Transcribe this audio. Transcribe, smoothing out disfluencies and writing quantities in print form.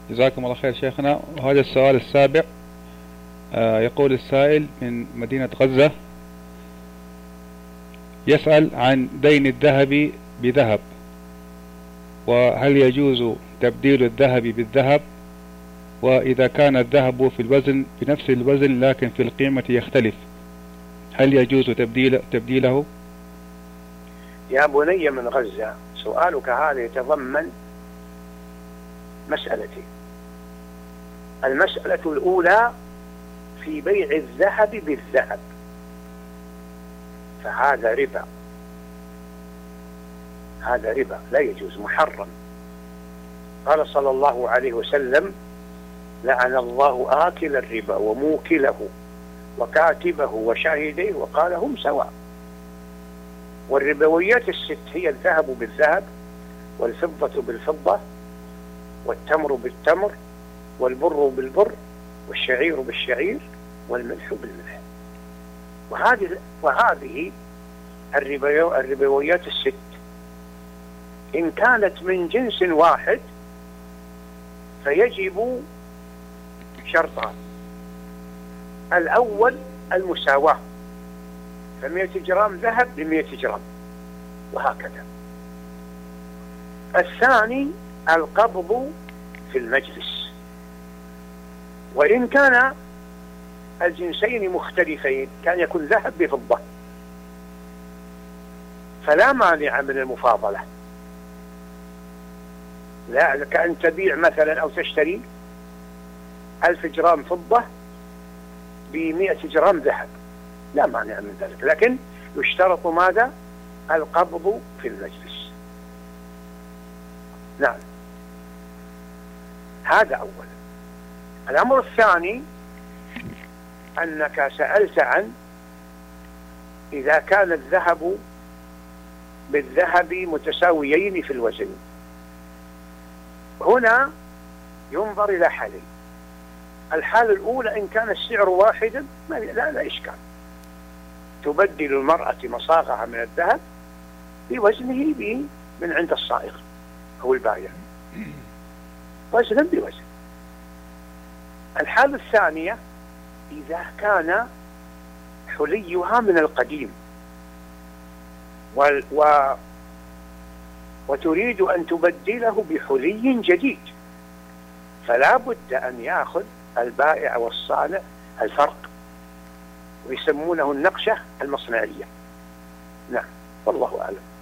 جزاكم الله خير شيخنا. وهذا السؤال السابع، يقول السائل من مدينة غزة، يسأل عن دين الذهب بذهب، وهل يجوز تبديل الذهب بالذهب؟ وإذا كان الذهب في الوزن بنفس الوزن لكن في القيمة يختلف، هل يجوز تبديله؟ يا بني من غزة، سؤالك هذا يتضمن مسألتين. المسألة الأولى في بيع الذهب بالذهب، فهذا ربا، هذا ربا لا يجوز، محرم. قال صلى الله عليه وسلم: لعن الله آكل الربا وموكله وكاتبه وشاهديه وقال هم سواء. والربويات الست هي الذهب بالذهب، والفضة بالفضة، والتمر بالتمر، والبر بالبر، والشعير بالشعير، والملح بالملح. وهذه الربويات الست إن كانت من جنس واحد فيجب شرطان: الأول المساواة، ف100 جرام ذهب ب100 جرام، وهكذا. الثاني القبض في المجلس. وإن كان الجنسين مختلفين، كان يكون ذهب بفضة، فلا مانع من المفاضلة. لا، كأن تبيع مثلا أو تشتري 1000 جرام فضة ب100 جرام ذهب، لا مانع من ذلك، لكن يشترط ماذا؟ القبض في المجلس. نعم، هذا أولا. الأمر الثاني أنك سألت عن إذا كان الذهب بالذهب متساويين في الوزن. هنا ينظر إلى حالين: الحالة الأولى إن كان السعر واحدا لا إشكال، تبدل المرأة مصاغها من الذهب بوزنه من عند الصائغ أو البائع، وزنا بوزن. الحالة الثانية إذا كان حليها من القديم وتريد أن تبدله بحلي جديد، فلا بد أن يأخذ البائع والصانع الفرق، ويسمونه النقشة المصنعية. نعم، والله أعلم.